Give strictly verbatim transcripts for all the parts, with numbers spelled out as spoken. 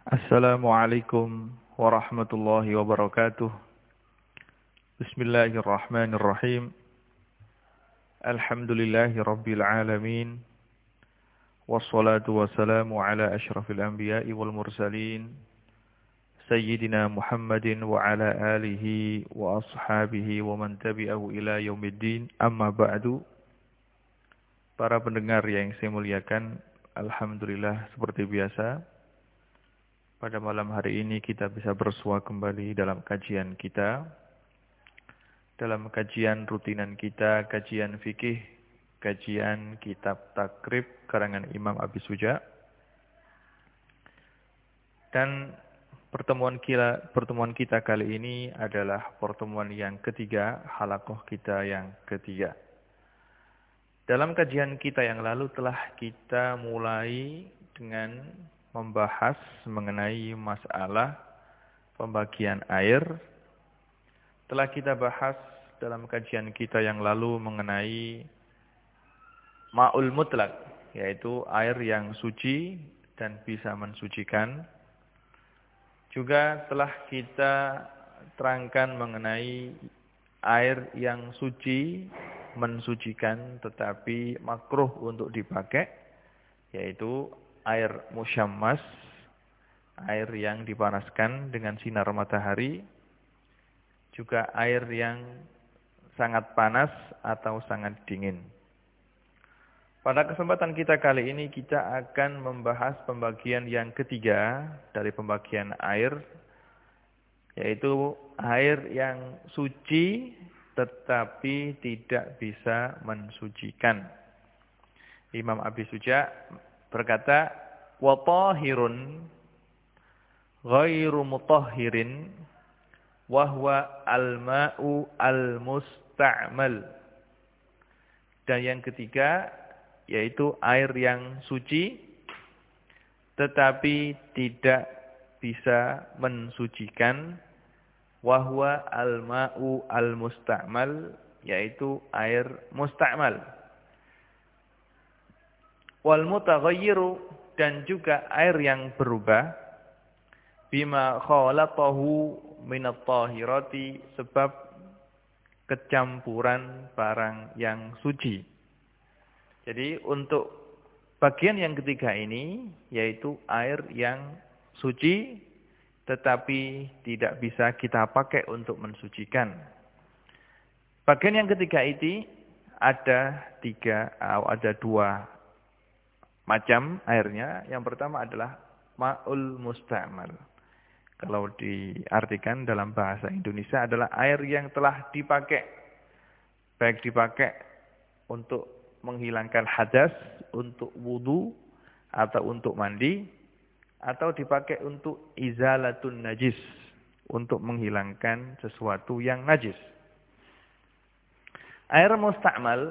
Assalamualaikum warahmatullahi wabarakatuh. Bismillahirrahmanirrahim. Alhamdulillahi rabbil alamin. Wassalatu wassalamu ala ashrafil anbiya'i wal mursalin. Sayyidina Muhammadin wa ala alihi wa ashabihi wa man tabi'ahu ila yaumiddin. Amma ba'du. Para pendengar yang saya muliakan, alhamdulillah seperti biasa. Pada malam hari ini kita bisa bersua kembali dalam kajian kita. Dalam kajian rutinan kita, kajian fikih, kajian kitab takrib karangan Imam Abi Suja. Dan pertemuan kita, pertemuan kita kali ini adalah pertemuan yang ketiga, halaqah kita yang ketiga. Dalam kajian kita yang lalu telah kita mulai dengan membahas mengenai masalah pembagian air. Telah kita bahas dalam kajian kita yang lalu mengenai ma'ul mutlak, yaitu air yang suci dan bisa mensucikan. Juga telah kita terangkan mengenai air yang suci, mensucikan tetapi makruh untuk dipakai, yaitu air musyammas, air yang dipanaskan dengan sinar matahari, juga air yang sangat panas atau sangat dingin. Pada kesempatan kita kali ini kita akan membahas pembagian yang ketiga dari pembagian air, yaitu air yang suci tetapi tidak bisa mensucikan. Imam Abi Suja berkata, wa tahirun ghairu mutahhirin wa huwa al-ma'u al-musta'mal. Dan yang ketiga yaitu air yang suci tetapi tidak bisa mensucikan, wa huwa al-ma'u al-musta'mal, yaitu air musta'mal. Wal mutaghayyiru, dan juga air yang berubah, bima khalatahu minat tahirati, sebab kecampuran barang yang suci. Jadi untuk bagian yang ketiga ini, yaitu air yang suci tetapi tidak bisa kita pakai untuk mensucikan. Bagian yang ketiga ini ada tiga, ada dua macam airnya. Yang pertama adalah ma'ul musta'mal. Kalau diartikan dalam bahasa Indonesia adalah air yang telah dipakai. Baik dipakai untuk menghilangkan hadas, untuk wudu, atau untuk mandi, atau dipakai untuk izalatun najis, untuk menghilangkan sesuatu yang najis. Air musta'mal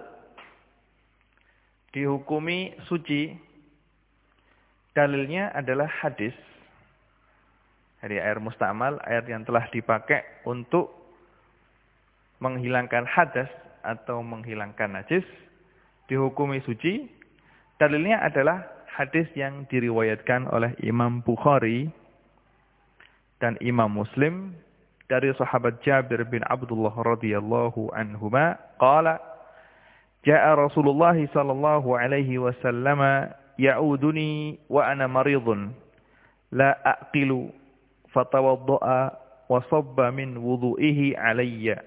dihukumi suci. Dalilnya adalah hadis. Jadi air musta'mal, air yang telah dipakai untuk menghilangkan hadas atau menghilangkan najis, dihukumi suci. Dalilnya adalah hadis yang diriwayatkan oleh Imam Bukhari dan Imam Muslim dari sahabat Jabir bin Abdullah radhiyallahu anhuma, qala jaa Rasulullah sallallahu alaihi wasallam ya'uduni wa ana maridun la aqilu fatawadda'a wa sabba min wudu'ihi alayya.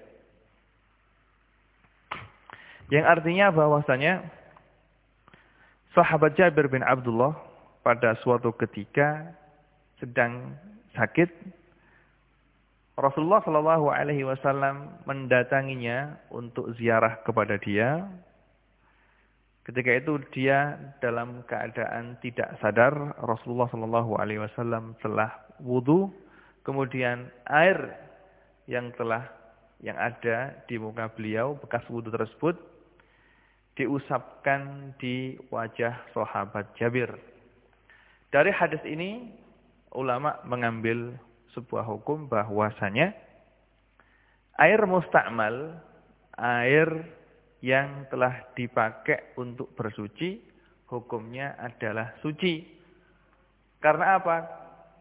Yang artinya bahwasanya sahabat Jabir bin Abdullah pada suatu ketika sedang sakit, Rasulullah sallallahu alaihi wasallam mendatanginya untuk ziarah kepada dia. Ketika itu dia dalam keadaan tidak sadar. Rasulullah sallallahu alaihi wasallam telah wudu, kemudian air yang telah yang ada di muka beliau, bekas wudu tersebut, diusapkan di wajah sahabat Jabir. Dari hadis ini ulama mengambil sebuah hukum bahwasanya air musta'mal, air yang telah dipakai untuk bersuci, hukumnya adalah suci. Karena apa?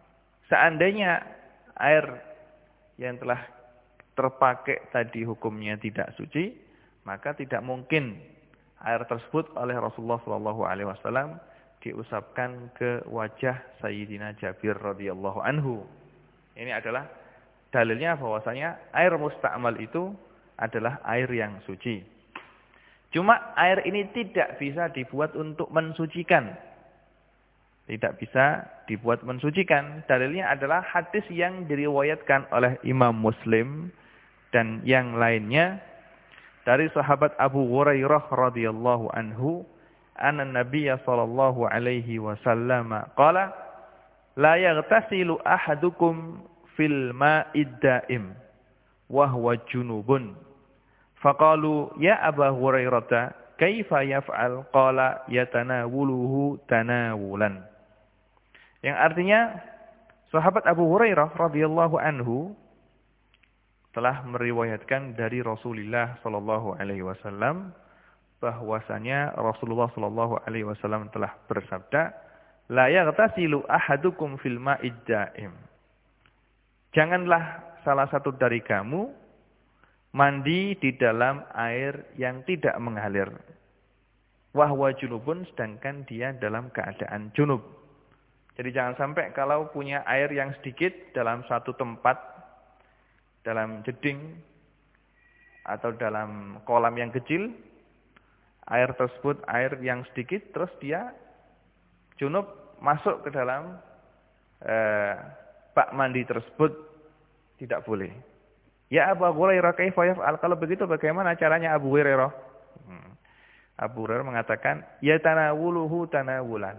Seandainya air yang telah terpakai tadi hukumnya tidak suci, maka tidak mungkin air tersebut oleh Rasulullah shallallahu alaihi wasallam diusapkan ke wajah Sayyidina Jabir radhiyallahu anhu. Ini adalah dalilnya bahwasanya air musta'mal itu adalah air yang suci. Cuma air ini tidak bisa dibuat untuk mensucikan. Tidak bisa dibuat mensucikan. Dalilnya adalah hadis yang diriwayatkan oleh Imam Muslim dan yang lainnya dari sahabat Abu Hurairah radhiyallahu anhu, anna Nabiyya sallallahu alaihi wasallam qala la yaghtasilu ahadukum fil ma'id da'im wa huwa junubun. Faqalu ya Aba Hurairah kaifa yaf'al? Qala yatanawuluhu tanawulan. Yang artinya sahabat Abu Hurairah radhiyallahu anhu telah meriwayatkan dari Rasulullah sallallahu alaihi wasallam bahwasanya Rasulullah sallallahu alaihi wasallam telah bersabda, la yaghtasilu ahadukum fil ma'id da'im. Janganlah salah satu dari kamu mandi di dalam air yang tidak mengalir. Wahwa junubun, sedangkan dia dalam keadaan junub. Jadi jangan sampai kalau punya air yang sedikit dalam satu tempat, dalam jeding atau dalam kolam yang kecil, air tersebut air yang sedikit, terus dia junub masuk ke dalam eh, bak mandi tersebut, tidak boleh. Ya Abu Hurairah kaifa yaf'al? Kalau begitu bagaimana caranya Abu Hurairah? Hmm. Abu Hurairah mengatakan, ya tanawuluhu tanawulan.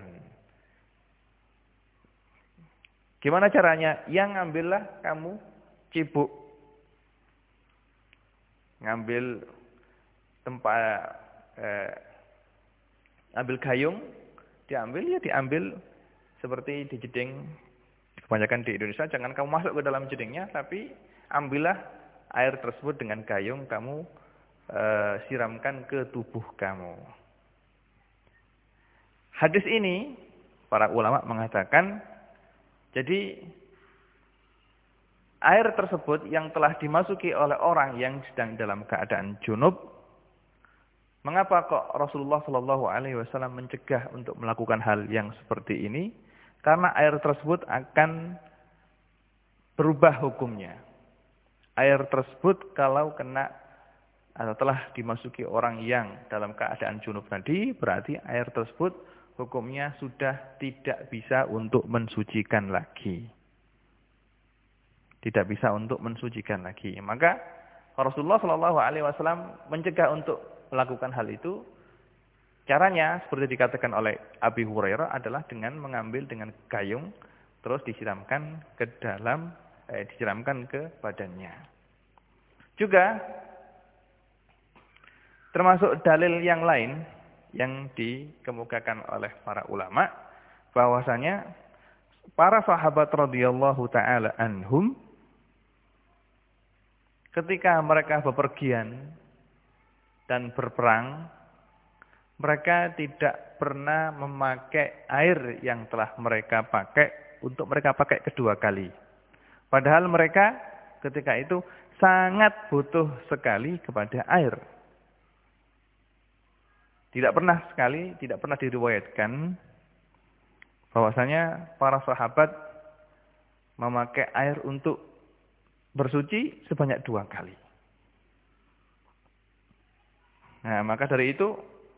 Gimana caranya? Yang ngambillah kamu cibuk. Ngambil tempat eh, ambil gayung, diambil ya diambil seperti di jeding. Kebanyakan di Indonesia, jangan kamu masuk ke dalam jedingnya, tapi ambillah air tersebut dengan gayung, kamu eh, siramkan ke tubuh kamu. Hadis ini para ulama mengatakan, jadi air tersebut yang telah dimasuki oleh orang yang sedang dalam keadaan junub, mengapa kok Rasulullah shallallahu alaihi wasallam mencegah untuk melakukan hal yang seperti ini? Karena air tersebut akan berubah hukumnya. Air tersebut kalau kena atau telah dimasuki orang yang dalam keadaan junub tadi, berarti air tersebut hukumnya sudah tidak bisa untuk mensucikan lagi. Tidak bisa untuk mensucikan lagi. Maka Rasulullah shallallahu alaihi wasallam mencegah untuk melakukan hal itu. Caranya seperti dikatakan oleh Abi Hurairah adalah dengan mengambil dengan gayung, terus disiramkan ke dalam, eh, disiramkan ke badannya. Juga termasuk dalil yang lain yang dikemukakan oleh para ulama, bahwasanya para sahabat radhiyallahu taala anhum ketika mereka bepergian dan berperang, mereka tidak pernah memakai air yang telah mereka pakai untuk mereka pakai kedua kali. Padahal mereka ketika itu sangat butuh sekali kepada air. Tidak pernah sekali, tidak pernah diriwayatkan bahwasanya para sahabat memakai air untuk bersuci sebanyak dua kali. Nah, maka dari itu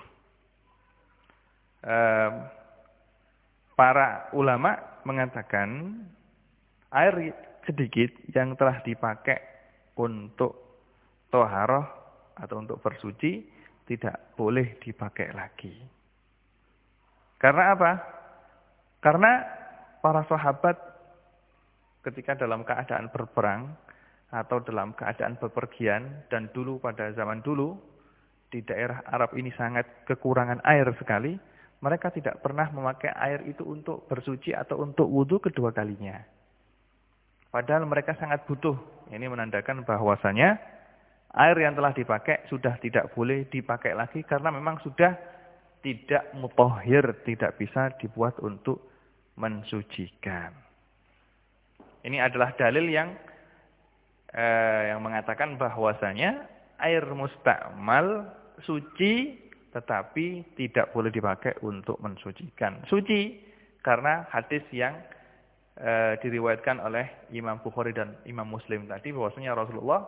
eh, para ulama mengatakan air sedikit yang telah dipakai untuk toharoh atau untuk bersuci tidak boleh dipakai lagi. Karena apa? Karena para sahabat ketika dalam keadaan berperang atau dalam keadaan bepergian, dan dulu pada zaman dulu di daerah Arab ini sangat kekurangan air sekali, mereka tidak pernah memakai air itu untuk bersuci atau untuk wudhu kedua kalinya. Padahal mereka sangat butuh. Ini menandakan bahwasanya air yang telah dipakai sudah tidak boleh dipakai lagi karena memang sudah tidak mutahhir, tidak bisa dibuat untuk mensucikan. Ini adalah dalil yang eh, yang mengatakan bahwasanya air mustakmal suci tetapi tidak boleh dipakai untuk mensucikan. Suci karena hadis yang eh, diriwayatkan oleh Imam Bukhari dan Imam Muslim tadi bahwasanya Rasulullah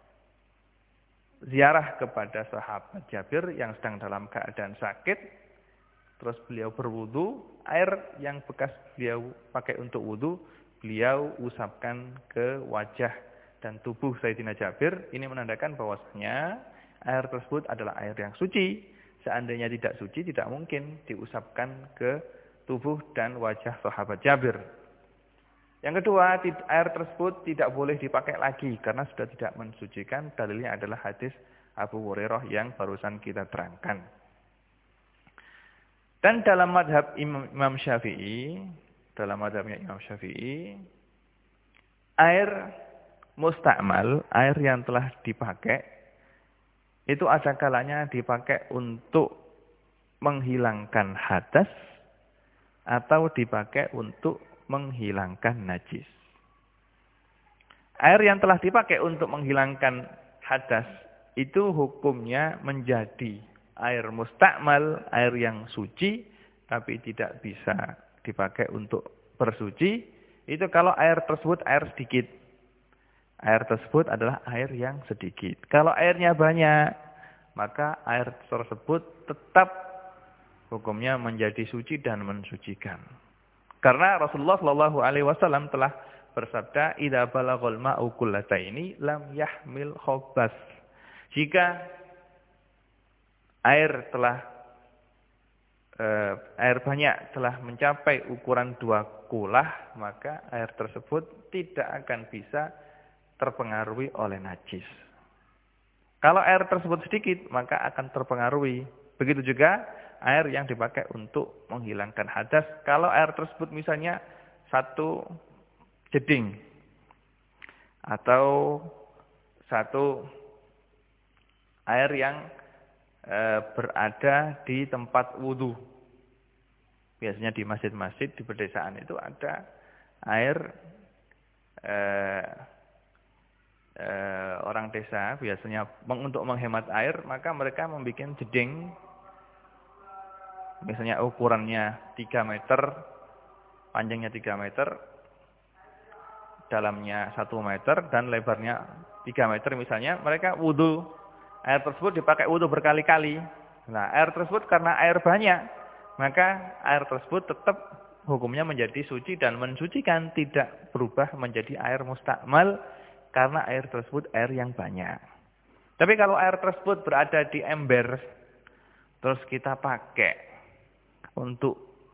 ziarah kepada sahabat Jabir yang sedang dalam keadaan sakit. Terus beliau berwudu, air yang bekas beliau pakai untuk wudu, beliau usapkan ke wajah dan tubuh Sayyidina Jabir. Ini menandakan bahwasanya air tersebut adalah air yang suci. Seandainya tidak suci, tidak mungkin diusapkan ke tubuh dan wajah sahabat Jabir. Yang kedua, air tersebut tidak boleh dipakai lagi karena sudah tidak mensucikan. Dalilnya adalah hadis Abu Hurairah yang barusan kita terangkan. Dan dalam madhab Imam, Imam Syafi'i, dalam madhabnya Imam Syafi'i, air mustakmal, air yang telah dipakai, itu ada kalanya dipakai untuk menghilangkan hadas atau dipakai untuk menghilangkan najis. Air yang telah dipakai untuk menghilangkan hadas, itu hukumnya menjadi air mustakmal, air yang suci, tapi tidak bisa dipakai untuk bersuci, itu kalau air tersebut air sedikit. Air tersebut adalah air yang sedikit. Kalau airnya banyak, maka air tersebut tetap hukumnya menjadi suci dan mensucikan. Karena Rasulullah shallallahu alaihi wasallam telah bersabda, "Idza balaghal ma'u kullataini lam yahmil khabas." Jika air telah eh, air banyak telah mencapai ukuran dua kulah, maka air tersebut tidak akan bisa terpengaruhi oleh najis. Kalau air tersebut sedikit, maka akan terpengaruhi. Begitu juga air yang dipakai untuk menghilangkan hadas. Kalau air tersebut misalnya satu jeding atau satu air yang berada di tempat wudu. Biasanya di masjid-masjid di pedesaan itu ada air eh, eh, orang desa biasanya untuk menghemat air, maka mereka membuat jeding, misalnya ukurannya tiga meter, panjangnya tiga meter, dalamnya satu meter dan lebarnya tiga meter misalnya, mereka wudu. Air tersebut dipakai wudu berkali-kali. Nah, air tersebut karena air banyak, maka air tersebut tetap hukumnya menjadi suci dan mensucikan, tidak berubah menjadi air mustakmal karena air tersebut air yang banyak. Tapi kalau air tersebut berada di ember, terus kita pakai untuk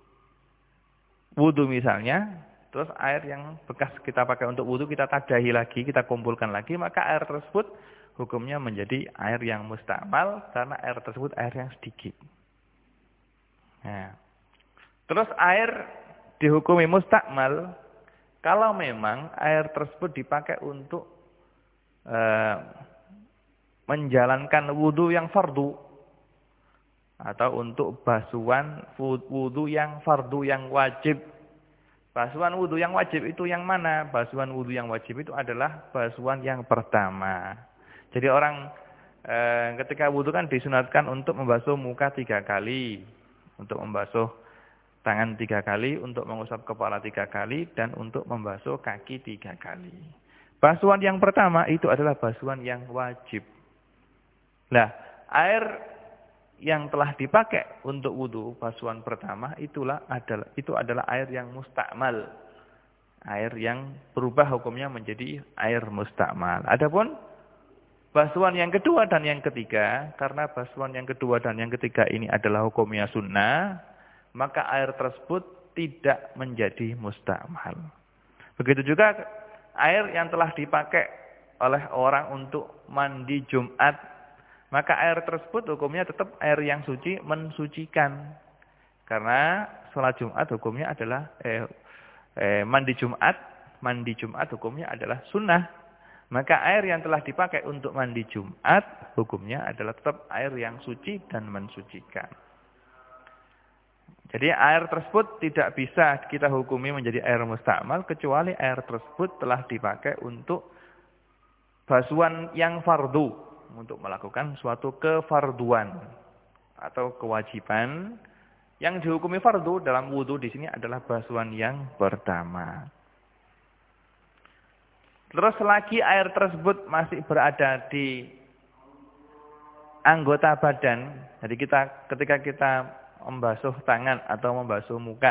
wudu misalnya, terus air yang bekas kita pakai untuk wudu kita tadahi lagi, kita kumpulkan lagi, maka air tersebut hukumnya menjadi air yang mustakmal karena air tersebut air yang sedikit. Nah, terus air dihukumi mustakmal kalau memang air tersebut dipakai untuk eh, menjalankan wudu yang fardu atau untuk basuhan wudu yang fardu yang wajib. Basuhan wudu yang wajib itu yang mana? Basuhan wudu yang wajib itu adalah basuhan yang pertama. Jadi orang e, ketika wudu kan disunatkan untuk membasuh muka tiga kali, untuk membasuh tangan tiga kali, untuk mengusap kepala tiga kali, dan untuk membasuh kaki tiga kali. Basuhan yang pertama itu adalah basuhan yang wajib. Nah, air yang telah dipakai untuk wudu, basuhan pertama itulah adalah itu adalah air yang mustakmal, air yang berubah hukumnya menjadi air mustakmal. Adapun basuhan yang kedua dan yang ketiga, karena basuhan yang kedua dan yang ketiga ini adalah hukumnya sunnah, maka air tersebut tidak menjadi mustakmal. Begitu juga air yang telah dipakai oleh orang untuk mandi Jumat, maka air tersebut hukumnya tetap air yang suci, mensucikan. Karena sholat Jumat hukumnya adalah eh, eh, mandi Jumat, mandi Jumat hukumnya adalah sunnah. Maka air yang telah dipakai untuk mandi Jumat, hukumnya adalah tetap air yang suci dan mensucikan. Jadi air tersebut tidak bisa kita hukumi menjadi air mustakmal kecuali air tersebut telah dipakai untuk basuhan yang fardu, untuk melakukan suatu kefarduan atau kewajiban. Yang dihukumi fardu dalam wudu di sini adalah basuhan yang pertama. Terus lagi air tersebut masih berada di anggota badan. Jadi kita ketika kita membasuh tangan atau membasuh muka,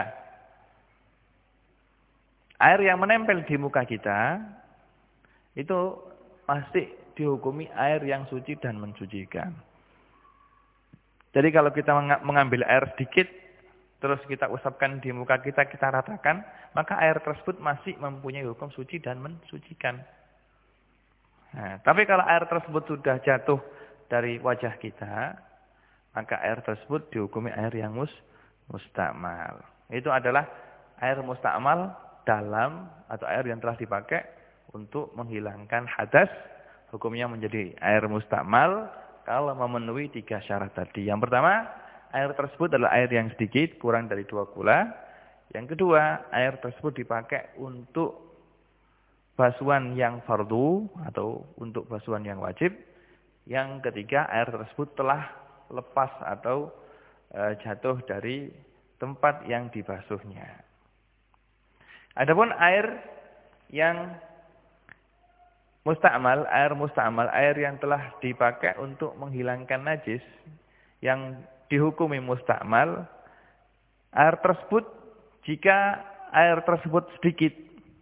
air yang menempel di muka kita itu masih dihukumi air yang suci dan mensucikan. Jadi kalau kita mengambil air sedikit, terus kita usapkan di muka kita, kita ratakan, maka air tersebut masih mempunyai hukum suci dan mensucikan. Nah, tapi kalau air tersebut sudah jatuh dari wajah kita, maka air tersebut dihukumi air yang mus, mustakmal. Itu adalah air mustakmal dalam atau air yang telah dipakai untuk menghilangkan hadas. Hukumnya menjadi air mustakmal kalau memenuhi tiga syarat tadi. Yang pertama, air tersebut adalah air yang sedikit, kurang dari dua kula. Yang kedua, air tersebut dipakai untuk basuhan yang fardu atau untuk basuhan yang wajib. Yang ketiga, air tersebut telah lepas atau e, jatuh dari tempat yang dibasuhnya. Adapun air yang mustakmal, air mustakmal, air yang telah dipakai untuk menghilangkan najis, yang dihukumi mustakmal, air tersebut, jika air tersebut sedikit,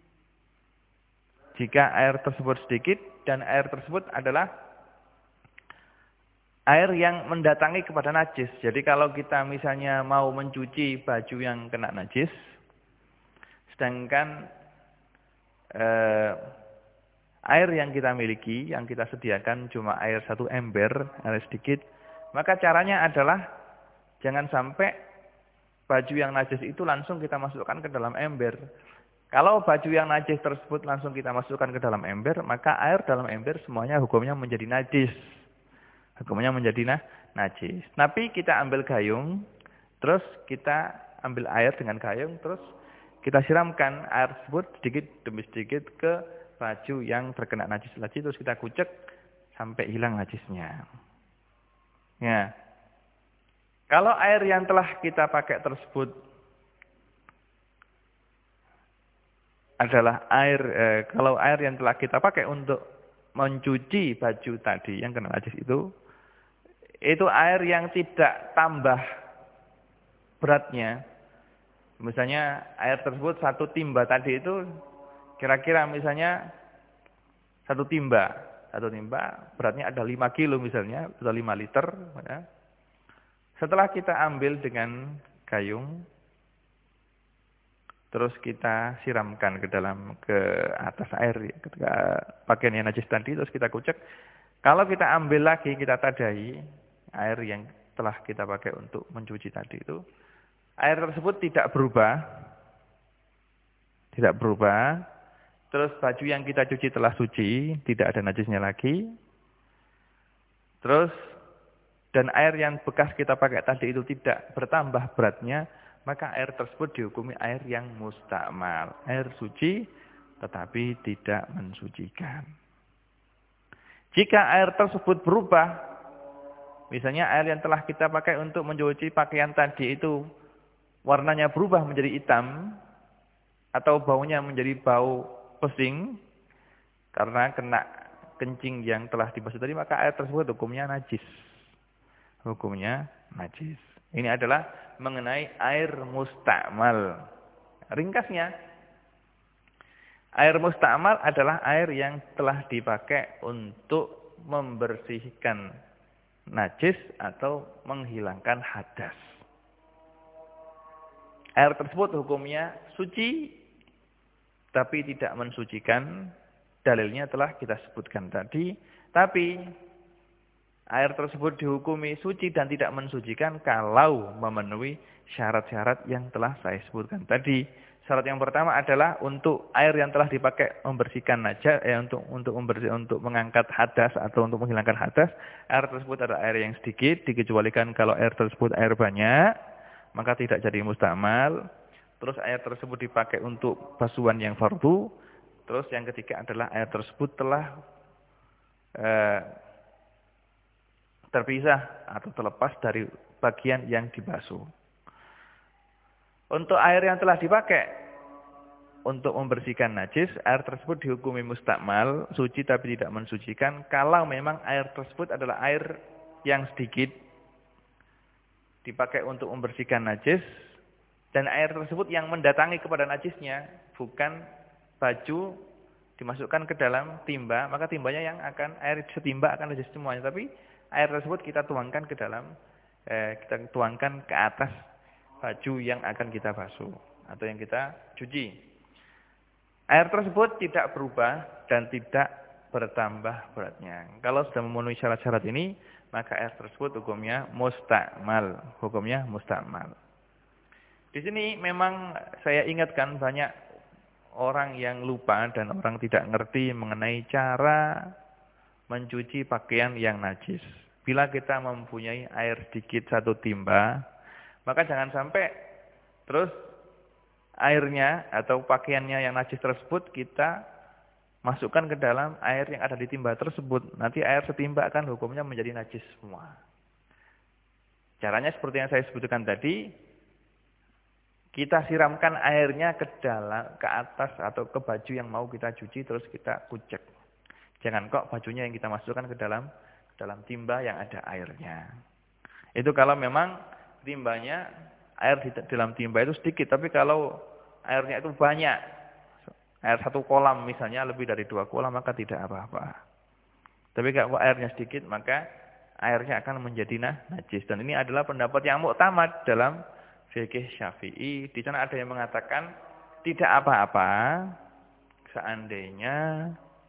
jika air tersebut sedikit dan air tersebut adalah air yang mendatangi kepada najis. Jadi kalau kita misalnya mau mencuci baju yang kena najis, sedangkan eh, air yang kita miliki, yang kita sediakan cuma air satu ember, air sedikit, maka caranya adalah jangan sampai baju yang najis itu langsung kita masukkan ke dalam ember. Kalau baju yang najis tersebut langsung kita masukkan ke dalam ember, maka air dalam ember semuanya hukumnya menjadi najis. Hukumnya menjadi nah, najis. Tapi kita ambil gayung, terus kita ambil air dengan gayung, terus kita siramkan air tersebut sedikit demi sedikit ke baju yang terkena najis tadi, terus kita kucek sampai hilang najisnya. Ya. Kalau air yang telah kita pakai tersebut adalah air, eh, kalau air yang telah kita pakai untuk mencuci baju tadi yang kena najis itu, itu air yang tidak tambah beratnya. Misalnya air tersebut satu timba tadi itu kira-kira misalnya satu timba. Satu timba beratnya ada lima kilo misalnya, atau lima liter. Ya. Setelah kita ambil dengan gayung, terus kita siramkan ke dalam, ke atas air, ketika pakaian yang najis tadi, terus kita kucek. Kalau kita ambil lagi, kita tadai air yang telah kita pakai untuk mencuci tadi itu, air tersebut tidak berubah, tidak berubah. Terus baju yang kita cuci telah suci, tidak ada najisnya lagi. Terus dan air yang bekas kita pakai tadi itu tidak bertambah beratnya, maka air tersebut dihukumi air yang mustakmal, air suci tetapi tidak mensucikan. Jika air tersebut berubah, misalnya air yang telah kita pakai untuk mencuci pakaian tadi itu warnanya berubah menjadi hitam, atau baunya menjadi bau pesing karena kena kencing yang telah dibasuh tadi, maka air tersebut hukumnya najis. Hukumnya najis. Ini adalah mengenai air mustakmal. Ringkasnya, air mustakmal adalah air yang telah dipakai untuk membersihkan najis atau menghilangkan hadas. Air tersebut hukumnya suci tapi tidak mensucikan. Dalilnya telah kita sebutkan tadi. Tapi air tersebut dihukumi suci dan tidak mensucikan kalau memenuhi syarat-syarat yang telah saya sebutkan tadi. Syarat yang pertama adalah untuk air yang telah dipakai membersihkan najis, eh, untuk untuk membersih, untuk mengangkat hadas atau untuk menghilangkan hadas, air tersebut adalah air yang sedikit, dikecualikan kalau air tersebut air banyak. maka tidak jadi mustakmal. Terus air tersebut dipakai untuk basuhan yang fardu. Terus yang ketiga adalah air tersebut telah eh, terpisah atau terlepas dari bagian yang dibasuh. Untuk air yang telah dipakai untuk membersihkan najis, air tersebut dihukumi mustakmal, suci tapi tidak mensucikan, kalau memang air tersebut adalah air yang sedikit dipakai untuk membersihkan najis, dan air tersebut yang mendatangi kepada najisnya, bukan baju dimasukkan ke dalam timba, maka timbanya yang akan, air setimba akan najis semuanya, tapi air tersebut kita tuangkan ke dalam, eh, kita tuangkan ke atas baju yang akan kita basuh, atau yang kita cuci. Air tersebut tidak berubah dan tidak bertambah beratnya. Kalau sudah memenuhi syarat-syarat ini, maka air tersebut hukumnya mustakmal, hukumnya mustakmal. Di sini memang saya ingatkan banyak orang yang lupa dan orang tidak ngerti mengenai cara mencuci pakaian yang najis. Bila kita mempunyai air sedikit satu timba, maka jangan sampai terus airnya atau pakaiannya yang najis tersebut kita masukkan ke dalam air yang ada di timba tersebut. Nanti air setimba akan hukumnya menjadi najis semua. Caranya seperti yang saya sebutkan tadi. Kita siramkan airnya ke dalam, ke atas atau ke baju yang mau kita cuci, terus kita kucek. Jangan kok bajunya yang kita masukkan ke dalam ke dalam timba yang ada airnya. Itu kalau memang timbanya, air di dalam timba itu sedikit, tapi kalau airnya itu banyak, air satu kolam misalnya lebih dari dua kolam, maka tidak apa-apa. Tapi kalau airnya sedikit, maka airnya akan menjadi najis. Dan ini adalah pendapat yang muktamad dalam fikih Syafi'i. Di sana ada yang mengatakan tidak apa-apa seandainya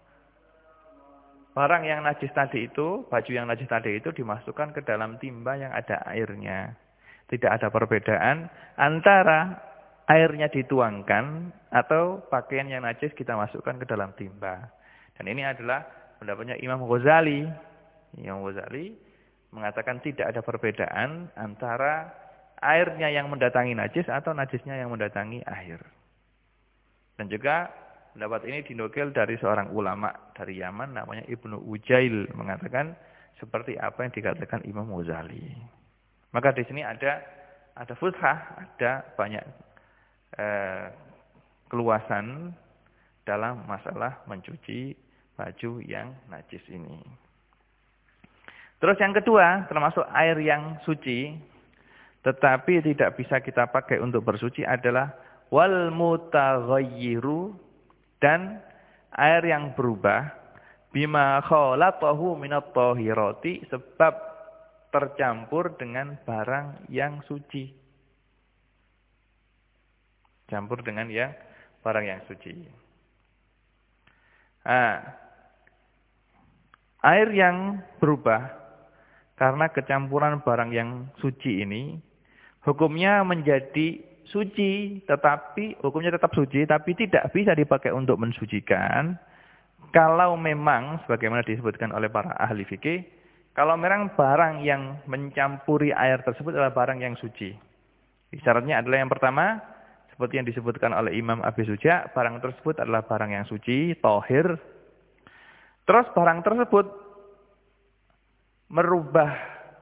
barang yang najis tadi itu, baju yang najis tadi itu dimasukkan ke dalam timba yang ada airnya. Tidak ada perbedaan antara airnya dituangkan atau pakaian yang najis kita masukkan ke dalam timba. Dan ini adalah pendapatnya Imam Ghazali. Imam Ghazali mengatakan tidak ada perbedaan antara airnya yang mendatangi najis atau najisnya yang mendatangi air. Dan juga pendapat ini dinukil dari seorang ulama dari Yaman namanya Ibnu Ujail, mengatakan seperti apa yang dikatakan Imam Ghazali. Maka di sini ada ada futhah, ada banyak eh, keluasan dalam masalah mencuci baju yang najis ini. Terus yang kedua, termasuk air yang suci tetapi tidak bisa kita pakai untuk bersuci adalah wal mutaghayyiru, dan air yang berubah bima khalatahu minat thahirati, sebab tercampur dengan barang yang suci. Campur dengan yang barang yang suci. Nah, air yang berubah karena kecampuran barang yang suci ini, hukumnya menjadi suci, tetapi hukumnya tetap suci, tapi tidak bisa dipakai untuk mensucikan. Kalau memang, sebagaimana disebutkan oleh para ahli fikih, kalau memang barang yang mencampuri air tersebut adalah barang yang suci. Syaratnya adalah yang pertama, seperti yang disebutkan oleh Imam Abi Suja, barang tersebut adalah barang yang suci, thahir. Terus barang tersebut merubah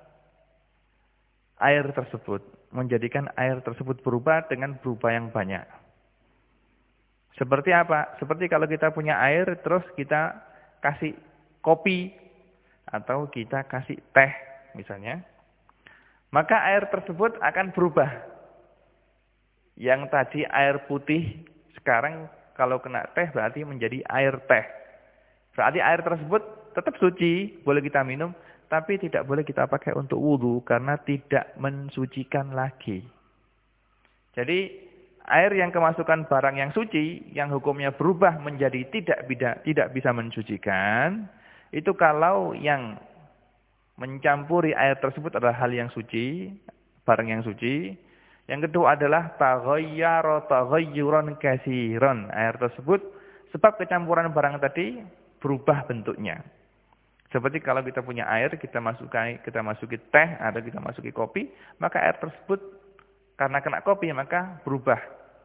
air tersebut, menjadikan air tersebut berubah dengan berubah yang banyak. Seperti apa? Seperti kalau kita punya air, terus kita kasih kopi, atau kita kasih teh misalnya. Maka air tersebut akan berubah. Yang tadi air putih, sekarang kalau kena teh berarti menjadi air teh. Berarti air tersebut tetap suci, boleh kita minum, tapi tidak boleh kita pakai untuk wudhu karena tidak mensucikan lagi. Jadi air yang kemasukan barang yang suci, yang hukumnya berubah menjadi tidak tidak tidak bisa mensucikan, itu kalau yang mencampuri air tersebut adalah hal yang suci, barang yang suci. Yang kedua adalah taghayyara taghayyuran katsiran. Air tersebut sebab kecampuran barang tadi berubah bentuknya. Seperti kalau kita punya air, kita masukkan, kita masuki teh atau kita masuki kopi, maka air tersebut karena kena kopi maka berubah.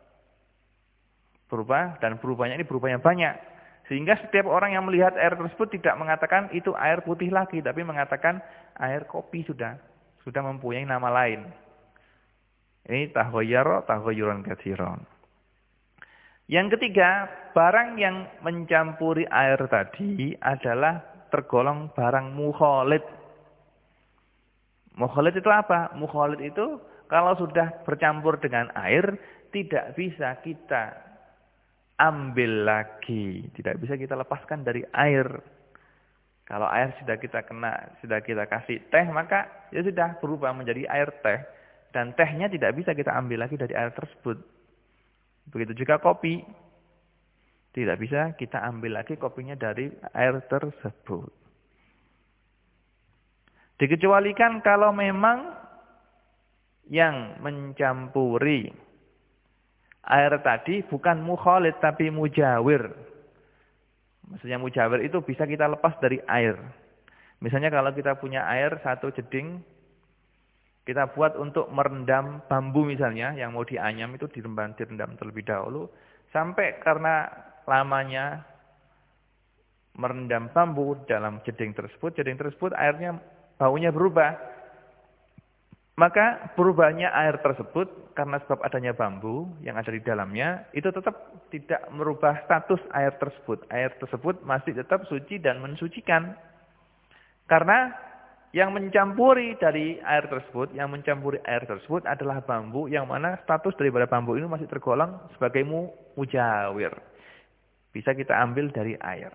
Berubah dan berubahnya ini berubahnya banyak. Sehingga setiap orang yang melihat air tersebut tidak mengatakan itu air putih lagi, tapi mengatakan air kopi sudah. Sudah mempunyai nama lain. Ini taghayyara taghayyuran katsiran. Yang ketiga, barang yang mencampuri air tadi adalah tergolong barang mukhalid. Mukhalid itu apa? Mukhalid itu kalau sudah bercampur dengan air, tidak bisa kita ambil lagi. Tidak bisa kita lepaskan dari air. Kalau air sudah kita kena, sudah kita kasih teh, maka ya sudah berubah menjadi air teh. Dan tehnya tidak bisa kita ambil lagi dari air tersebut. Begitu juga kopi. Tidak bisa kita ambil lagi kopinya dari air tersebut. Dikecualikan kalau memang yang mencampuri air tadi bukan mukhalid tapi mujawir. Maksudnya mujawir itu bisa kita lepas dari air. Misalnya kalau kita punya air satu jeding, kita buat untuk merendam bambu misalnya, yang mau dianyam itu direndam, direndam terlebih dahulu. Sampai karena lamanya merendam bambu dalam jeding tersebut, jeding tersebut airnya baunya berubah. Maka berubahnya air tersebut karena sebab adanya bambu yang ada di dalamnya, itu tetap tidak merubah status air tersebut. Air tersebut masih tetap suci dan mensucikan. Karena yang mencampuri dari air tersebut, yang mencampuri air tersebut adalah bambu, yang mana status daripada bambu ini masih tergolong sebagai mu, mujawir. Bisa kita ambil dari air.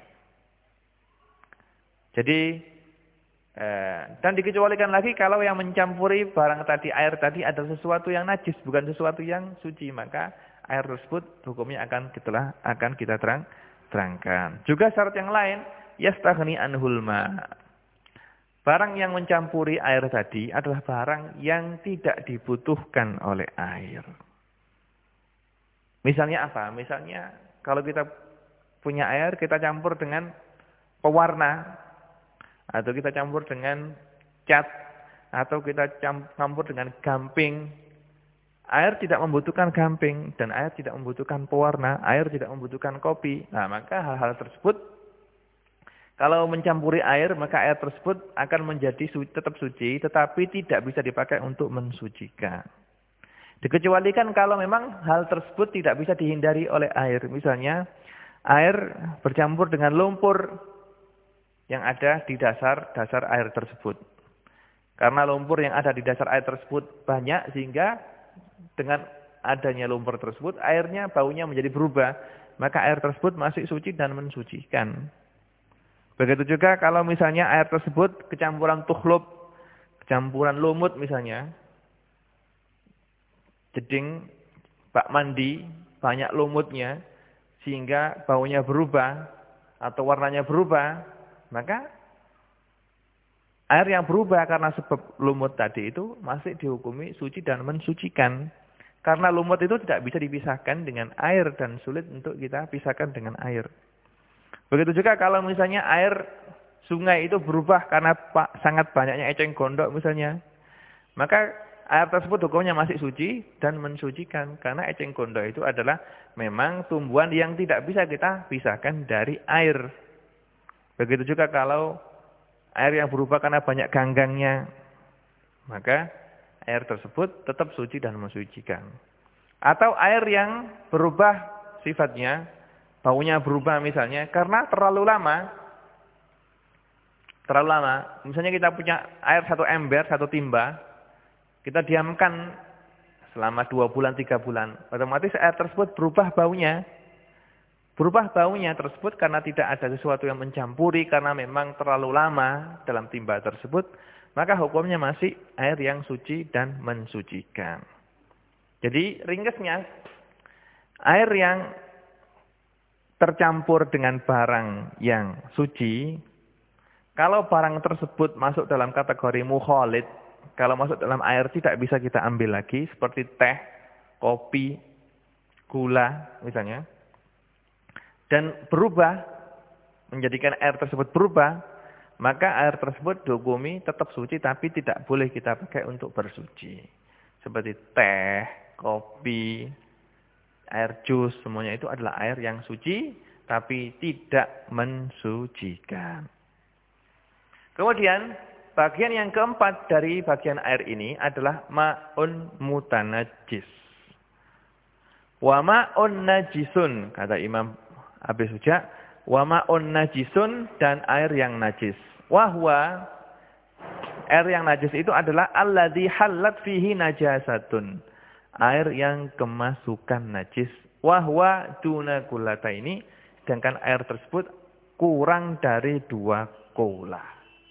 Jadi, eh, dan dikecualikan lagi kalau yang mencampuri barang tadi, air tadi adalah sesuatu yang najis, bukan sesuatu yang suci. Maka air tersebut hukumnya akan kita, akan kita terang, terangkan. Juga syarat yang lain, yastaghni anhul ma'. Barang yang mencampuri air tadi adalah barang yang tidak dibutuhkan oleh air. Misalnya apa? Misalnya kalau kita punya air, kita campur dengan pewarna, atau kita campur dengan cat, atau kita campur dengan gamping. Air tidak membutuhkan gamping, dan air tidak membutuhkan pewarna, air tidak membutuhkan kopi. Nah, maka hal-hal tersebut, kalau mencampuri air, maka air tersebut akan menjadi suci, tetap suci, tetapi tidak bisa dipakai untuk mensucikan. Dikecualikan kalau memang hal tersebut tidak bisa dihindari oleh air. Misalnya, air bercampur dengan lumpur yang ada di dasar-dasar air tersebut. Karena lumpur yang ada di dasar air tersebut banyak, sehingga dengan adanya lumpur tersebut, airnya, baunya menjadi berubah. Maka air tersebut masih suci dan mensucikan. Begitu juga kalau misalnya air tersebut kecampuran tukhlub, kecampuran lumut misalnya. Jeding bak mandi, banyak lumutnya, sehingga baunya berubah, atau warnanya berubah. Maka air yang berubah karena sebab lumut tadi itu masih dihukumi suci dan mensucikan. Karena lumut itu tidak bisa dipisahkan dengan air dan sulit untuk kita pisahkan dengan air. Begitu juga kalau misalnya air sungai itu berubah karena sangat banyaknya eceng gondok misalnya. Maka air tersebut hukumnya masih suci dan mensucikan. Karena eceng gondok itu adalah memang tumbuhan yang tidak bisa kita pisahkan dari air. Begitu juga kalau air yang berubah karena banyak ganggangnya. Maka air tersebut tetap suci dan mensucikan. Atau air yang berubah sifatnya, baunya berubah misalnya karena terlalu lama. Terlalu lama. Misalnya kita punya air satu ember, satu timba. Kita diamkan selama dua bulan, tiga bulan. Otomatis air tersebut berubah baunya. Berubah baunya tersebut karena tidak ada sesuatu yang mencampuri. Karena memang terlalu lama dalam timba tersebut. Maka hukumnya masih air yang suci dan mensucikan. Jadi ringkasnya, air yang tercampur dengan barang yang suci, kalau barang tersebut masuk dalam kategori mukhalid, kalau masuk dalam air tidak bisa kita ambil lagi, seperti teh, kopi, gula misalnya, dan berubah, menjadikan air tersebut berubah, maka air tersebut dihukumi tetap suci tapi tidak boleh kita pakai untuk bersuci. seperti teh, kopi, air jus, semuanya itu adalah air yang suci, tapi tidak mensucikan. Kemudian, bagian yang keempat dari bagian air ini adalah ma'un mutanajjis. Wa ma'un najisun, kata Imam Abi Suja, wa ma'un najisun, dan air yang najis. Wahwa, air yang najis itu adalah alladzi hallat fihi najasatun. Air yang kemasukan najis. Wahwa duna kullataini, sedangkan air tersebut kurang dari dua kula.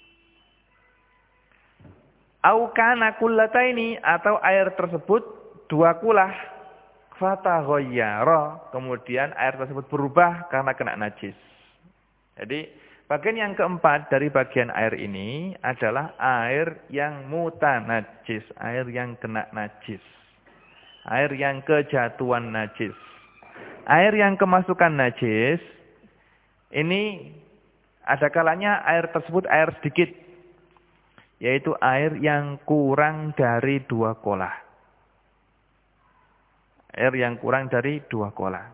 Au kana kullataini, atau air tersebut dua kulah. Fataghayyara, kemudian air tersebut berubah karena kena najis. Jadi bagian yang keempat dari bagian air ini adalah air yang mutanajjis, air yang kena najis. Air yang kejatuhan najis. Air yang kemasukan najis, ini ada kalanya air tersebut air sedikit, yaitu air yang kurang dari dua kolah. Air yang kurang dari dua kolah.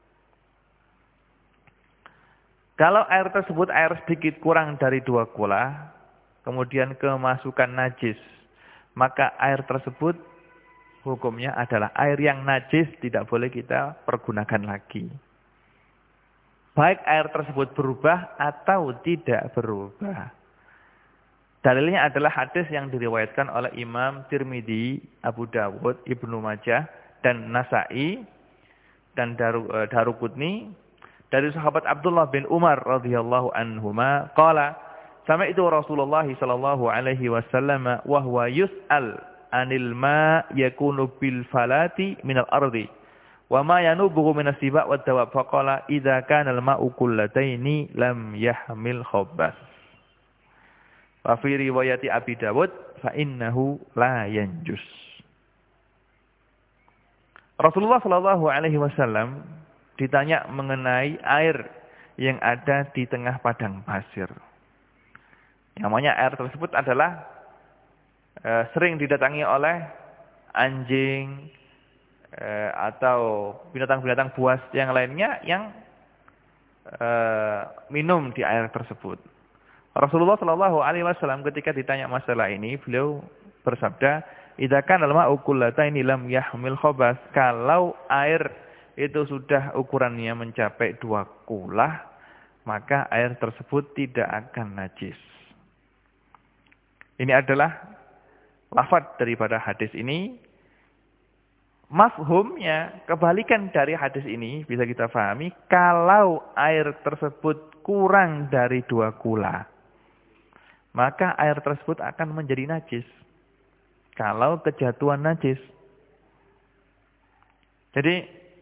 Kalau air tersebut air sedikit kurang dari dua kolah, kemudian kemasukan najis, maka air tersebut hukumnya adalah air yang najis, tidak boleh kita pergunakan lagi. Baik air tersebut berubah atau tidak berubah. Dalilnya adalah hadis yang diriwayatkan oleh Imam Tirmidzi, Abu Dawud, Ibnu Majah, dan Nasa'i, dan Daru, uh, Daruqutni, dari sahabat Abdullah bin Umar radhiyallahu anhuma, qala, sami'tu Rasulullah sallallahu alaihi wasallam wa huwa yus'al anil ma yakunu bil falati minal ardi wa ma yanubu minas siba wad dawab, faqala idza kana al ma'u kullataini lam yahmil khabath. Wa fi riwayati Abi Dawud fa innahu la yanjus. Rasulullah Shallallahu Alaihi Wasallam ditanya mengenai air yang ada di tengah padang pasir. Namanya air tersebut adalah e, sering didatangi oleh anjing e, atau binatang-binatang buas yang lainnya yang e, minum di air tersebut. Rasulullah Shallallahu Alaihi Wasallam ketika ditanya masalah ini, beliau bersabda, idza kana al-ma'u kullataini lam yahmil khabath, kalau air itu sudah ukurannya mencapai dua kulah, maka air tersebut tidak akan najis. Ini adalah lafaz daripada hadis ini. Mafhumnya, kebalikan dari hadis ini bisa kita pahami, kalau air tersebut kurang dari dua kulah, maka air tersebut akan menjadi najis. Kalau kejatuhan najis. Jadi,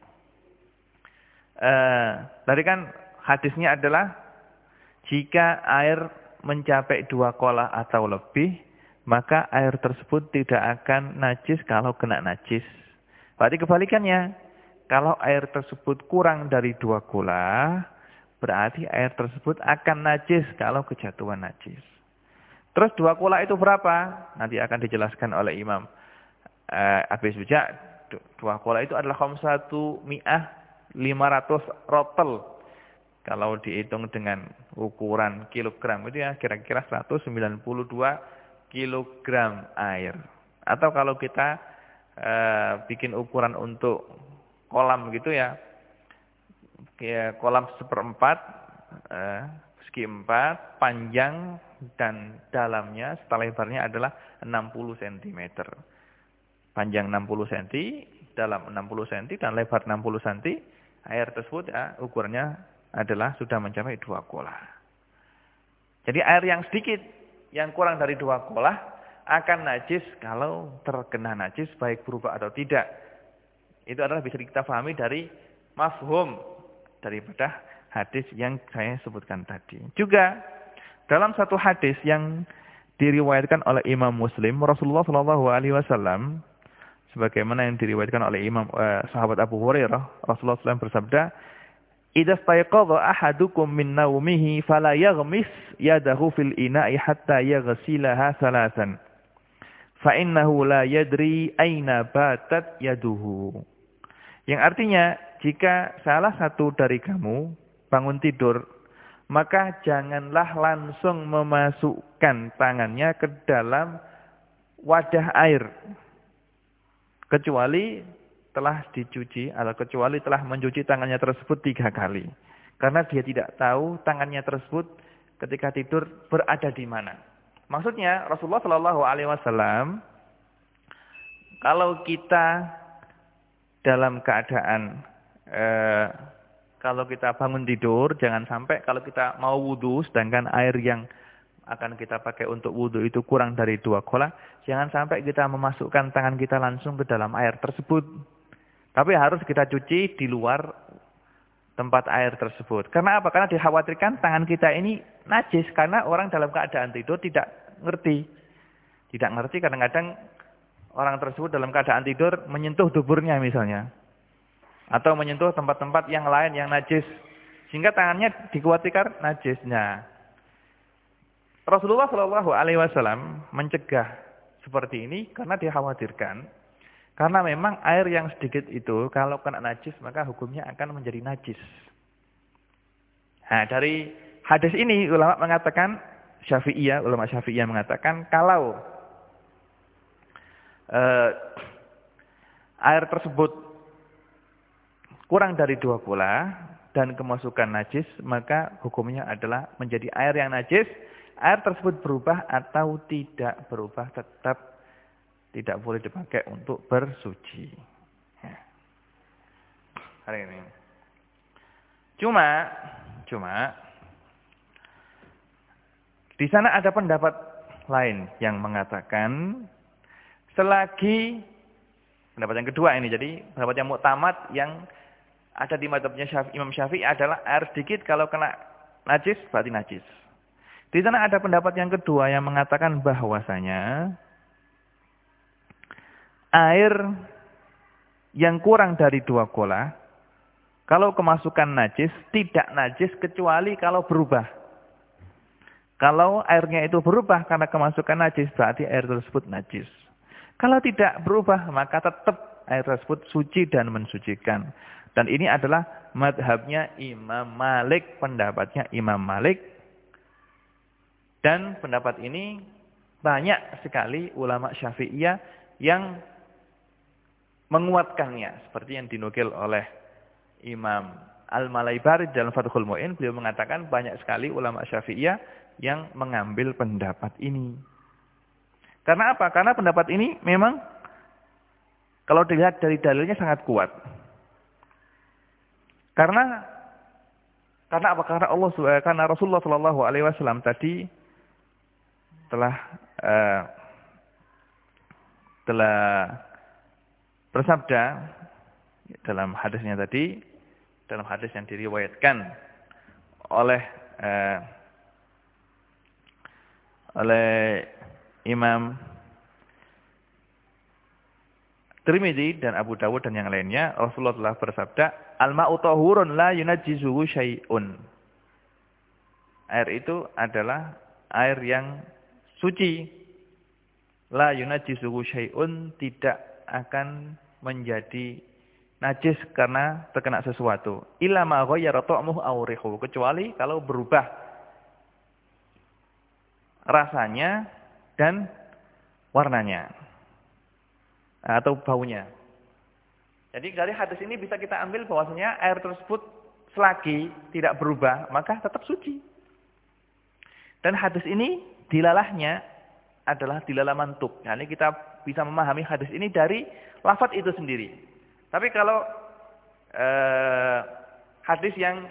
eh, tadi kan hadisnya adalah jika air mencapai dua kolah atau lebih, maka air tersebut tidak akan najis kalau kena najis. Berarti kebalikannya, kalau air tersebut kurang dari dua kolah, berarti air tersebut akan najis kalau kejatuhan najis. Terus dua kula itu berapa? Nanti akan dijelaskan oleh Imam uh, Abi Suja. Dua kula itu adalah khamsatu mi'ah lima ratus rotel. Kalau dihitung dengan ukuran kilogram itu ya kira-kira seratus sembilan puluh dua kilogram air. Atau kalau kita uh, bikin ukuran untuk kolam gitu ya, kayak kolam seperempat, uh, segi empat, panjang dan dalamnya serta lebarnya adalah enam puluh sentimeter. Panjang enam puluh sentimeter, dalam enam puluh sentimeter dan lebar enam puluh sentimeter. Air tersebut ya, ukurannya adalah sudah mencapai dua kolah. Jadi air yang sedikit, yang kurang dari dua kolah akan najis kalau terkena najis baik berubah atau tidak. Itu adalah bisa kita pahami dari mafhum daripada hadis yang saya sebutkan tadi. Juga dalam satu hadis yang diriwayatkan oleh Imam Muslim, Rasulullah Shallallahu Alaihi Wasallam, sebagaimana yang diriwayatkan oleh Imam eh, sahabat Abu Hurairah, Rasulullah shallallahu alaihi wasallam bersabda, "Idza stayqadha ahadukum min naumihi fala yaghmis yadahu fil ina'i hatta yaghsilaha salasan. fa innahu la yadri aina batat yaduhu. Yang artinya, jika salah satu dari kamu bangun tidur, maka janganlah langsung memasukkan tangannya ke dalam wadah air. Kecuali telah dicuci, atau kecuali telah mencuci tangannya tersebut tiga kali. Karena dia tidak tahu tangannya tersebut ketika tidur berada di mana. Maksudnya Rasulullah Shallallahu Alaihi Wasallam, kalau kita dalam keadaan eh, kalau kita bangun tidur, jangan sampai kalau kita mau wudhu, sedangkan air yang akan kita pakai untuk wudhu itu kurang dari dua kolah, jangan sampai kita memasukkan tangan kita langsung ke dalam air tersebut. Tapi harus kita cuci di luar tempat air tersebut. Karena apa? Karena dikhawatirkan tangan kita ini najis, karena orang dalam keadaan tidur tidak ngerti. Tidak ngerti, kadang-kadang orang tersebut dalam keadaan tidur menyentuh duburnya misalnya. Atau menyentuh tempat-tempat yang lain yang najis. Sehingga tangannya dikhawatirkan najisnya. Rasulullah Shallallahu Alaihi Wasallam mencegah seperti ini karena dikhawatirkan. Karena memang air yang sedikit itu kalau kena najis maka hukumnya akan menjadi najis. Nah, dari hadis ini ulama mengatakan, Syafi'iyah, ulama Syafi'iyah mengatakan kalau eh, air tersebut kurang dari dua kula dan kemasukan najis, maka hukumnya adalah menjadi air yang najis. Air tersebut berubah atau tidak berubah, tetap tidak boleh dipakai untuk bersuci. Ya. Hari ini. Cuma, cuma di sana ada pendapat lain yang mengatakan selagi pendapat yang kedua ini, jadi pendapat yang muktamad yang ada di mazhabnya Syafi'i, Imam Syafi'i adalah air sedikit kalau kena najis berarti najis. Di sana ada pendapat yang kedua yang mengatakan bahwasanya air yang kurang dari dua kolah, kalau kemasukan najis, tidak najis kecuali kalau berubah. Kalau airnya itu berubah karena kemasukan najis, berarti air tersebut najis. Kalau tidak berubah, maka tetap air tersebut suci dan mensucikan. Dan ini adalah madhabnya Imam Malik, pendapatnya Imam Malik. Dan pendapat ini banyak sekali ulama Syafi'iyah yang menguatkannya. Seperti yang dinukil oleh Imam Al-Malaibari dalam Fathul Mu'in. Beliau mengatakan banyak sekali ulama Syafi'iyah yang mengambil pendapat ini. Karena apa? Karena pendapat ini memang kalau dilihat dari dalilnya sangat kuat. Karena karena apa? Karena Allah karena Rasulullah Shallallahu Alaihi Wasallam tadi telah uh, telah bersabda dalam hadisnya tadi, dalam hadis yang diriwayatkan oleh uh, oleh Imam Tirmidzi dan Abu Dawud dan yang lainnya, Rasulullah telah bersabda, "Al-ma'u tahurun la yunajjisuhu syai'un." Air itu adalah air yang suci. La yunajjisuhu syai'un, tidak akan menjadi najis karena terkena sesuatu. Illa ma ghayyara ta'muhu aw rihuhu, kecuali kalau berubah rasanya dan warnanya atau baunya. Jadi dari hadis ini bisa kita ambil bahwasanya air tersebut selagi tidak berubah maka tetap suci. Dan hadis ini dilalahnya adalah dilalah mantuk. Nah, ini kita bisa memahami hadis ini dari lafaz itu sendiri. Tapi kalau eh, hadis yang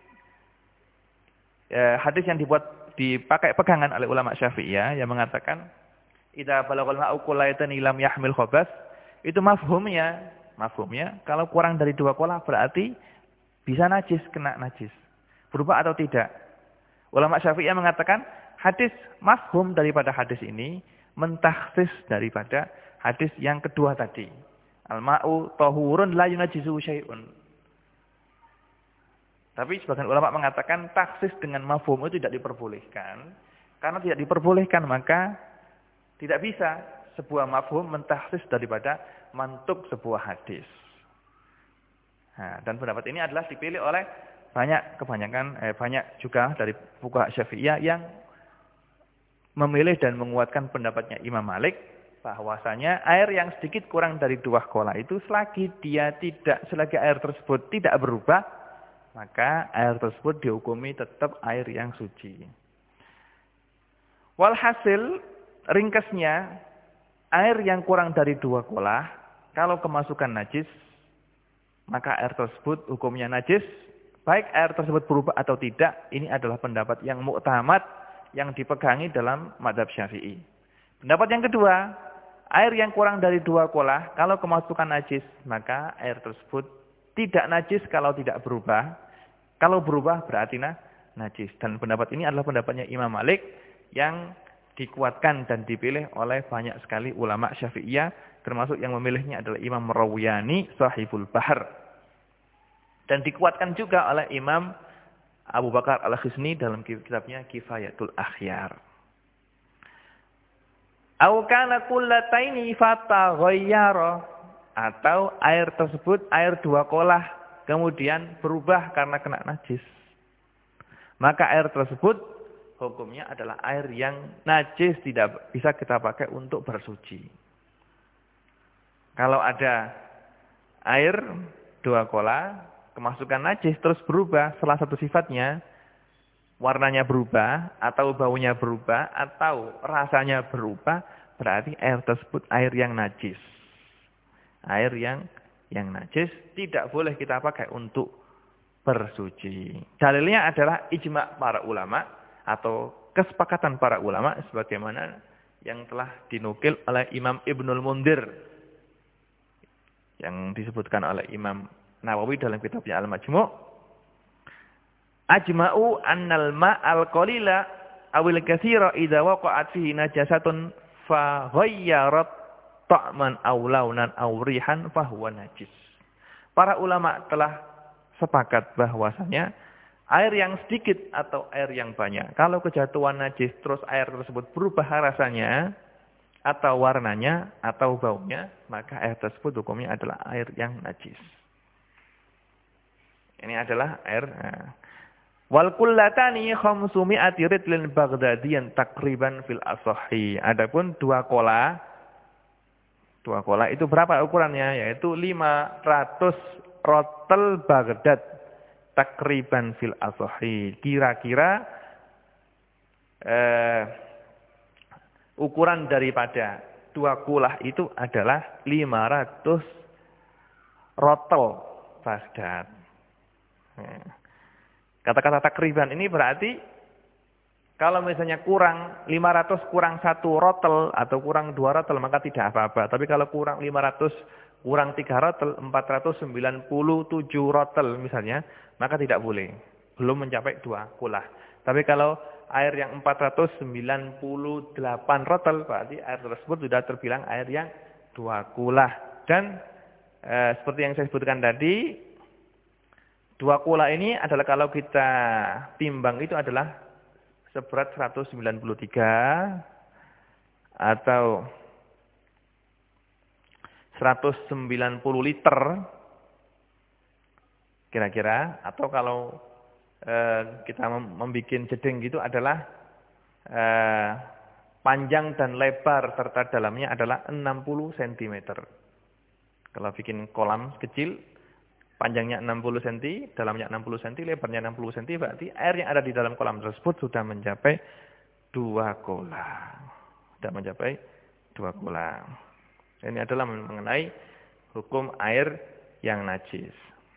eh, hadis yang dibuat dipakai pegangan oleh ulama Syafi'iyah yang mengatakan idza balaghal ma'u qullatan lam yahmil khabas, itu mafhumnya, mafhumnya kalau kurang dari dua kolah berarti bisa najis, kena najis. Berubah atau tidak? Ulama Syafi'iyah mengatakan hadis mafhum daripada hadis ini mentakhsis daripada hadis yang kedua tadi. Al-ma'u tahurun la yunajjisu syai'un. Tapi sebagian ulama mengatakan taksis dengan mafhum itu tidak diperbolehkan. Karena tidak diperbolehkan maka tidak bisa sebuah mafhum mentahsis daripada mantuk sebuah hadis. Nah, dan pendapat ini adalah dipilih oleh banyak kebanyakan eh, banyak juga dari fuqaha Syafi'iyah yang memilih dan menguatkan pendapatnya Imam Malik bahwasanya air yang sedikit kurang dari dua kolah itu selagi dia tidak selagi air tersebut tidak berubah, maka air tersebut dihukumi tetap air yang suci. Walhasil ringkasnya air yang kurang dari dua kolah kalau kemasukan najis maka air tersebut hukumnya najis. Baik air tersebut berubah atau tidak, ini adalah pendapat yang muktamad yang dipegangi dalam mazhab Syafi'i. Pendapat yang kedua, air yang kurang dari dua kolah, kalau kemasukan najis, maka air tersebut tidak najis kalau tidak berubah. Kalau berubah berarti nah, najis. Dan pendapat ini adalah pendapatnya Imam Malik yang dikuatkan dan dipilih oleh banyak sekali ulama Syafi'iyah, termasuk yang memilihnya adalah Imam Rawiyani, Sahibul Bahar. Dan dikuatkan juga oleh Imam Abu Bakar Al-Khisni dalam kitabnya Kifayatul Akhyar. Au kana kullataini fataghayyara, atau air tersebut air dua kolah kemudian berubah karena kena najis. Maka air tersebut hukumnya adalah air yang najis, tidak bisa kita pakai untuk bersuci. Kalau ada air dua kolah kemasukan najis terus berubah salah satu sifatnya, warnanya berubah atau baunya berubah atau rasanya berubah, berarti air tersebut air yang najis. Air yang yang najis tidak boleh kita pakai untuk bersuci. Dalilnya adalah ijma' para ulama atau kesepakatan para ulama sebagaimana yang telah dinukil oleh Imam Ibnul Mundhir yang disebutkan oleh Imam Nawawi dalam kitabnya Al-Majmu'. Ajma'u annal ma'al qalila awil katsira idza waqa'at fihi najasatun fa ghayyarat ta'man aw launan aw rihan fa huwa najis. Para ulama telah sepakat bahwasanya air yang sedikit atau air yang banyak, kalau kejatuhan najis terus air tersebut berubah rasanya atau warnanya atau baunya, maka air tersebut hukumnya adalah air yang najis. Ini adalah air. Wal kullatani khamsumi'ati ritlin baghdadiyan takriban fil asahhi. Adapun dua kola, dua kola itu berapa ukurannya? Yaitu lima ratus rotel Baghdad takriban fil asahhi. Kira-kira eh, ukuran daripada dua kolah itu adalah lima ratus rotel Baghdad. Kata-kata takriban ini berarti kalau misalnya kurang lima ratus kurang satu rotel atau kurang dua rotel maka tidak apa-apa. Tapi kalau kurang lima ratus kurang tiga rotel, empat ratus sembilan puluh tujuh rotel misalnya, maka tidak boleh. Belum mencapai dua kulah. Tapi kalau air yang empat ratus sembilan puluh delapan rotel berarti air tersebut sudah terbilang air yang dua kulah. Dan eh, seperti yang saya sebutkan tadi, dua kula ini adalah kalau kita timbang itu adalah seberat seratus sembilan puluh tiga atau seratus sembilan puluh liter kira-kira, atau kalau eh, kita membuat jeding gitu adalah eh, panjang dan lebar serta dalamnya adalah enam puluh sentimeter. Kalau bikin kolam kecil, panjangnya enam puluh sentimeter, dalamnya enam puluh sentimeter, lebarnya enam puluh sentimeter, berarti air yang ada di dalam kolam tersebut sudah mencapai dua kolam. Sudah mencapai dua kolam. Ini adalah mengenai hukum air yang najis.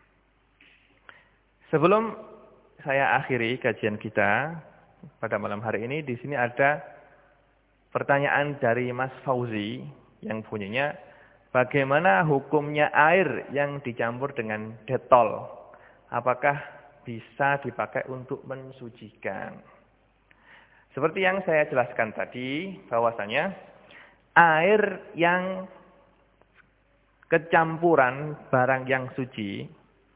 Sebelum saya akhiri kajian kita pada malam hari ini, di sini ada pertanyaan dari Mas Fauzi yang bunyinya, bagaimana hukumnya air yang dicampur dengan detol? Apakah bisa dipakai untuk mensucikan? Seperti yang saya jelaskan tadi, bahwasanya air yang kecampuran barang yang suci,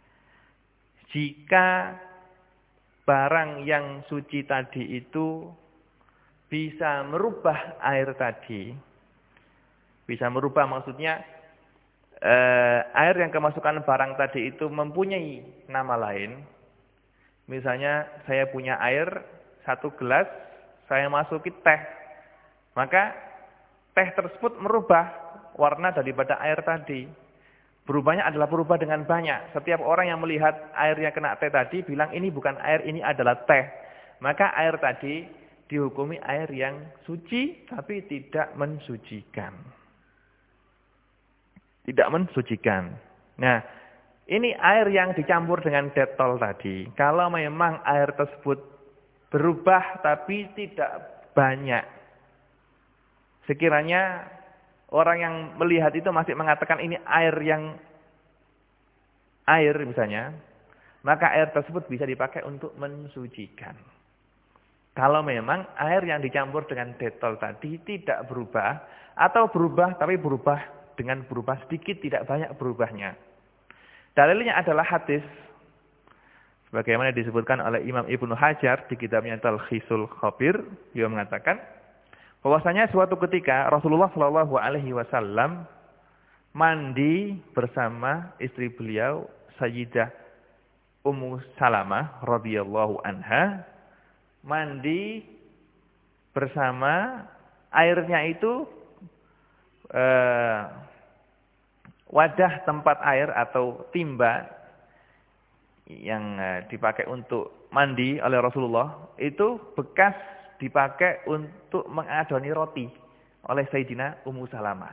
jika barang yang suci tadi itu bisa merubah air tadi, Bisa merubah maksudnya eh, air yang kemasukan barang tadi itu mempunyai nama lain. Misalnya saya punya air satu gelas, saya masuki teh. Maka teh tersebut merubah warna daripada air tadi. Berubahnya adalah berubah dengan banyak. Setiap orang yang melihat airnya kena teh tadi bilang ini bukan air, ini adalah teh. Maka air tadi dihukumi air yang suci tapi tidak mensucikan. Tidak mensucikan. Nah, ini air yang dicampur dengan detol tadi. Kalau memang air tersebut berubah tapi tidak banyak. Sekiranya orang yang melihat itu masih mengatakan ini air yang air misalnya, maka air tersebut bisa dipakai untuk mensucikan. Kalau memang air yang dicampur dengan detol tadi tidak berubah atau berubah tapi berubah dengan berubah sedikit, tidak banyak berubahnya. Dalilnya adalah hadis sebagaimana disebutkan oleh Imam Ibnu Hajar di kitabnya Talkhisul Khabir. Beliau mengatakan bahwasanya suatu ketika Rasulullah shallallahu alaihi wasallam mandi bersama istri beliau Sayyidah Ummu Salamah radhiyallahu anha. Mandi bersama, airnya itu eh, wadah tempat air atau timba yang eh, dipakai untuk mandi oleh Rasulullah itu bekas dipakai untuk mengadoni roti oleh Sayyidina Ummu Salamah.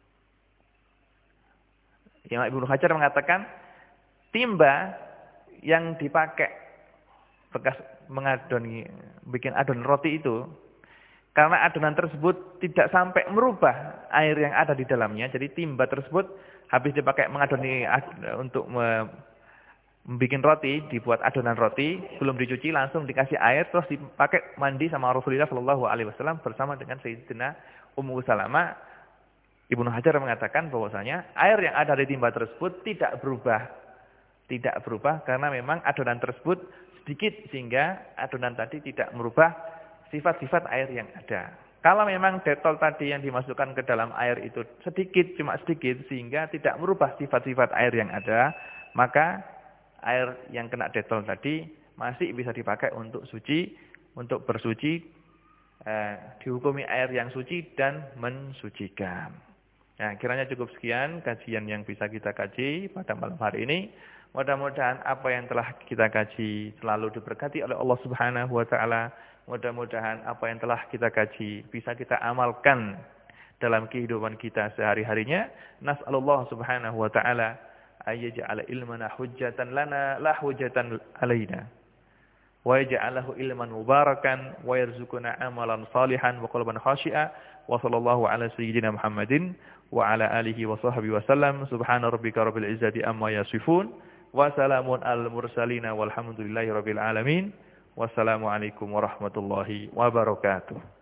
Imam Ibnu Hajar mengatakan timba yang dipakai bekas mengadoni, bikin adonan roti itu, karena adonan tersebut tidak sampai merubah air yang ada di dalamnya, jadi timba tersebut habis dipakai mengadoni untuk membuat roti, dibuat adonan roti, belum dicuci langsung dikasih air, terus dipakai mandi sama Rasulullah Shallallahu Alaihi Wasallam bersama dengan Sayyidina Ummu Salamah. Ibnu Hajar mengatakan bahwasanya air yang ada di timba tersebut tidak berubah, tidak berubah karena memang adonan tersebut sedikit sehingga adonan tadi tidak merubah sifat-sifat air yang ada. Kalau memang detol tadi yang dimasukkan ke dalam air itu sedikit, cuma sedikit sehingga tidak merubah sifat-sifat air yang ada, maka air yang kena detol tadi masih bisa dipakai untuk suci, untuk bersuci, eh, dihukumi air yang suci dan mensucikan. Nah, kiranya cukup sekian kajian yang bisa kita kaji pada malam hari ini. Mudah-mudahan apa yang telah kita kaji selalu diberkati oleh Allah Subhanahu wa taala. Mudah-mudahan apa yang telah kita kaji bisa kita amalkan dalam kehidupan kita sehari-harinya. Nas'alullah Subhanahu wa taala ayyaj'ala ilmana hujjatan lana la hujjatan alaina. Wa yaj'alahu ilman mubarakan wa yarzuqna amalan salihan wa qalban khashi'a. Wa sallallahu ala sayyidina Muhammadin wa ala alihi wa sahbihi wa sallam. Subhana rabbika rabbil izzati amma yasifun. Wa salamun al mursalin walhamdulillahi rabbil alamin. Wassalamualaikum warahmatullahi wabarakatuh.